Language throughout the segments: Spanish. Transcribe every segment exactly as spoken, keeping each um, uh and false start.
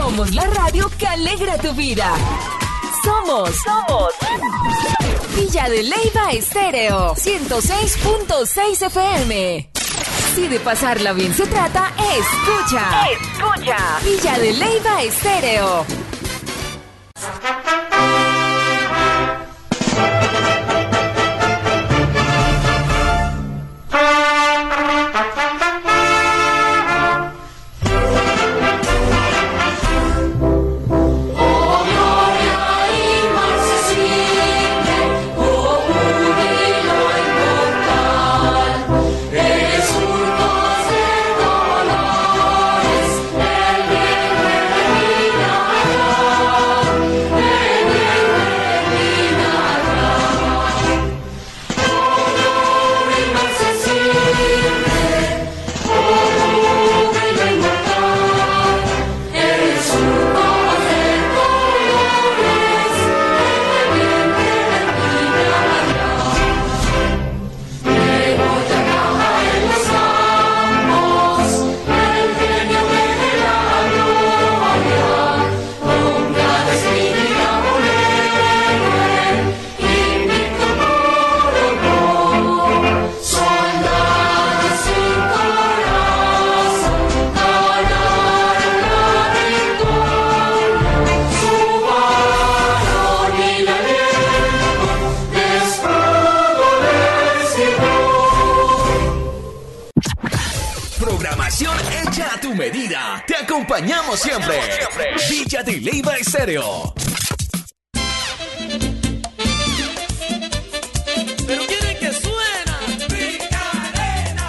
Somos la radio que alegra tu vida. Somos, somos Villa de Leyva Estéreo, ciento seis punto seis F M. Si de pasarla bien se trata, escucha. Escucha. Villa de Leyva Estéreo. Medida. Te acompañamos siempre. Villa de Leyva Estéreo. Pero quieren que suena Ricarena.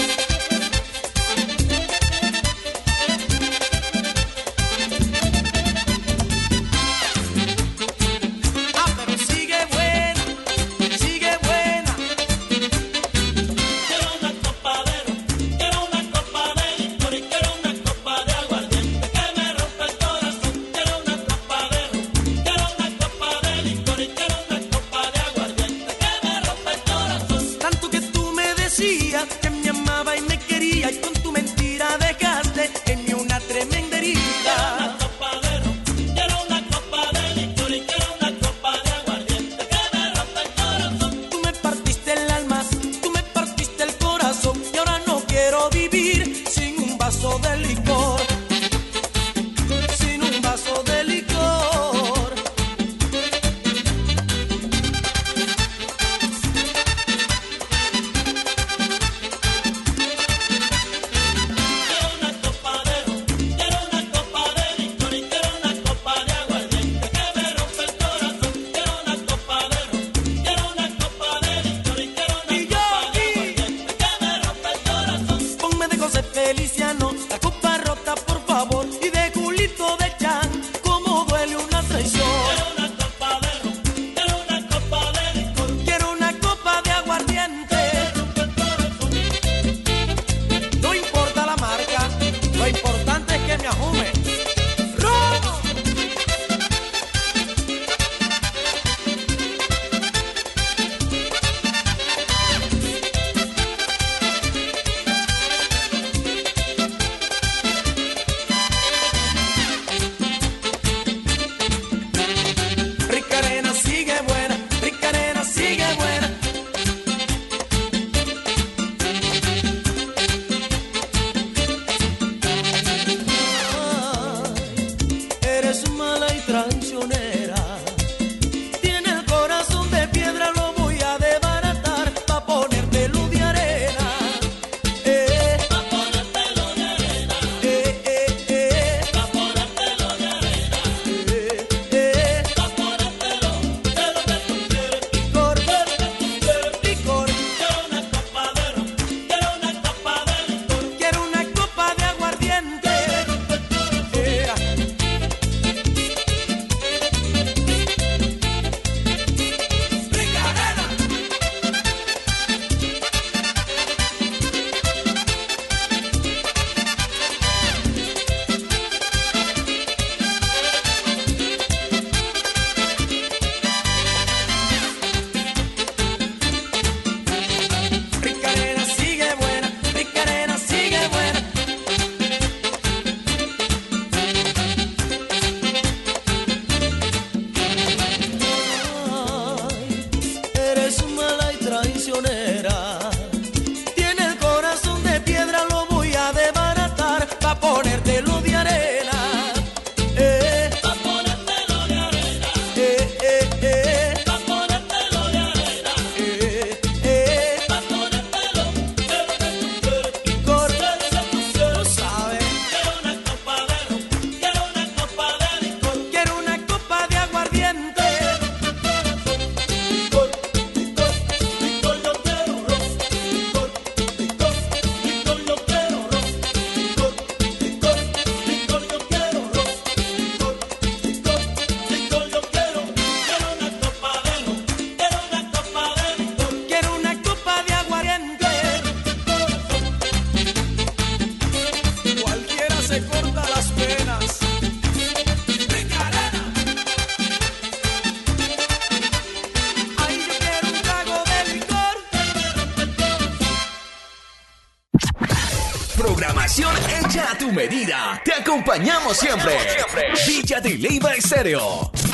Ah, pero sigue buena, sigue buena. Quiero una copa de ron, quiero una copa de licor y quiero una copa de aguardiente que me rompa el corazón. Quiero una copa de ron, quiero una copa de licor y quiero una copa de aguardiente que me rompa el corazón. Tanto que tú me decías que me amaba y me quería y con tu mentira dejaste en mí una tremenda herida. Quiero una copa de ron, quiero una copa de licor y quiero una copa de aguardiente que me rompa el corazón. Tú me partiste el alma, tú me partiste el corazón y ahora no quiero vivir sin un vaso de licor, sin un vaso de licor. Quiero una copa de ron, quiero una copa de licor y quiero una copa de aguardiente que me rompa el corazón. Quiero una copa de ron, quiero una copa de licor y quiero una copa de aguardiente que me rompa el corazón. Ponme de José Feliciano la copa rota, por favor, y de Julito de Chan, como duele una traición. Quiero una copa de ron, quiero una copa de licor, quiero una copa de aguardiente. No importa la marca, lo importante es que me ajume. ¡Ron! Ricarena sigue buena, Ricarena sigue buena. Ay, eres mala y traicionera. Tiene el corazón de piedra, lo voy a desbaratar pa' ponértelo de arena. Eh, pa' ponértelo de arena. Eh, eh, eh, pa' ponértelo de arena. Eh, eh, pa' ponértelo de lo que tú quieres. Picor, de lo que tú quieres. Picor. Quiero una copa de ron, quiero una copa de licor, quiero una copa de aguardiente. Eh, a las penas. Ay, yo quiero un trago de licor. Programación hecha a tu medida. Te acompañamos siempre. Villa de Leyva Estéreo.